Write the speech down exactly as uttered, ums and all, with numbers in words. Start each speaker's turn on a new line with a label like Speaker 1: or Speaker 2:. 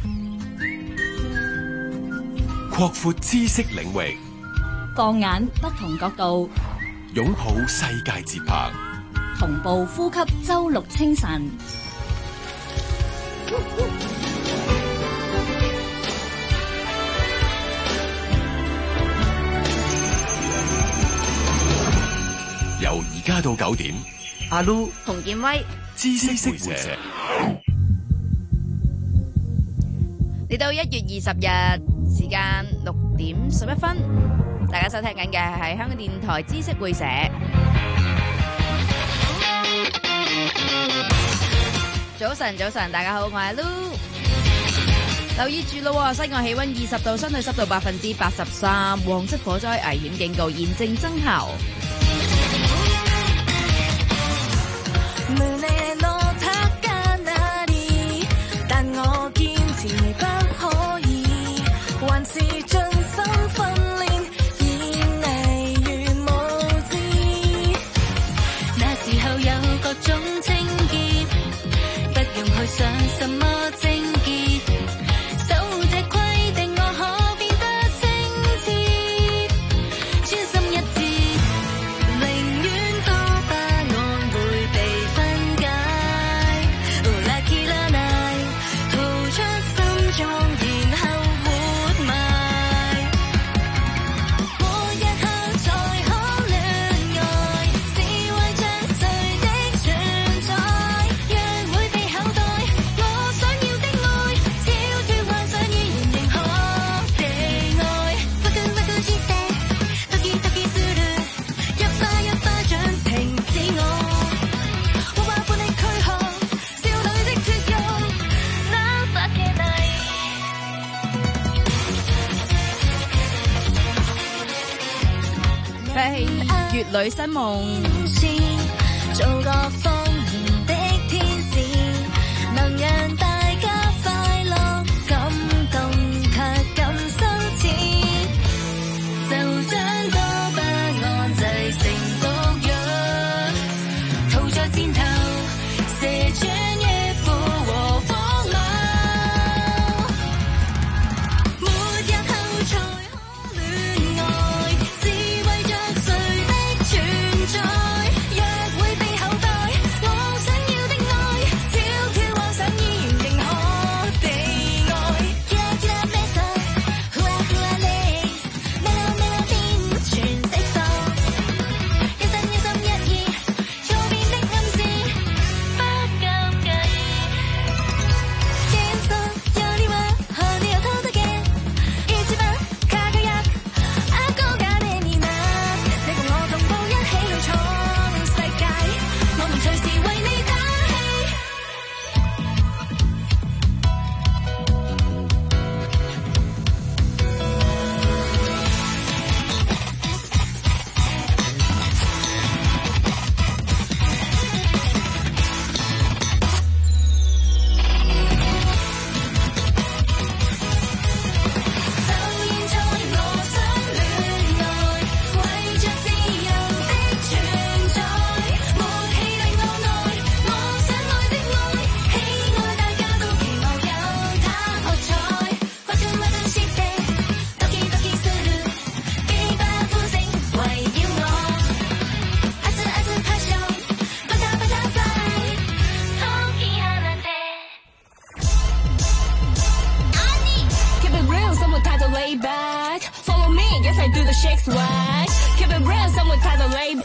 Speaker 1: 擴闊知識領域，
Speaker 2: 放眼不同角度，
Speaker 1: 擁抱世界節拍，
Speaker 2: 同步呼吸周六清晨。
Speaker 1: 由而家到九點，
Speaker 3: 阿 Lu
Speaker 4: 洪建威，
Speaker 1: 知識會社。
Speaker 4: 嚟到一月二十日，時間六點十一分，大家收聽緊嘅係香港電台知識會社。早晨，早晨，大家好，我係 Lu。留意住咯，室外氣溫二十度，相對濕度百分之八十三，黃色火災危險警告現正生效。
Speaker 5: 但我堅持不可以，還是盡心訓練，以你如無知。那時候有各種情結，不用去想什麼症結，守護這規定我可變得清澈，專心一致，寧願多巴胺會被分解。Lucky la night，逃出心臟，然後活埋。每一刻才可戀愛，是為着誰的存在？若會被厚待，我想要的愛，超脫幻想，依然仍可被愛。ワクワクしてドキドキする，一巴一巴掌停止我。我話伴你軀殼，少女的脫肉，哪怕嘅你。
Speaker 4: 佢係粵女新夢。
Speaker 5: 做個謊言的天使，能讓大家快樂感動，卻更深切。就將多巴胺製成毒藥，塗在箭頭，射穿野虎和荒謬。沒日後才可戀愛，是為着誰的存在？若會被厚待，我想要的愛，超脫幻想，依然仍可被愛。Kira Kira Mesa，Hua Hua Lace，Melo Melo 變全釋放，一心一心一意，錯變的暗示，不禁計。天生有你は羽を届け、一番輝く憧れにな。你同我同步一起去闖世界，我們隨時為你打氣。就現在我想戀愛，為着自由的存在，沒氣力我愛，我想愛的愛，喜愛大家都期望有它喝彩。ワクワクしてドキドキする，幾百歡聲圍繞我，熱熱拍上，不差不差快，好奇下難題。Keep it real，生活態度 laid back。Follow me，一齊 do the shakes way。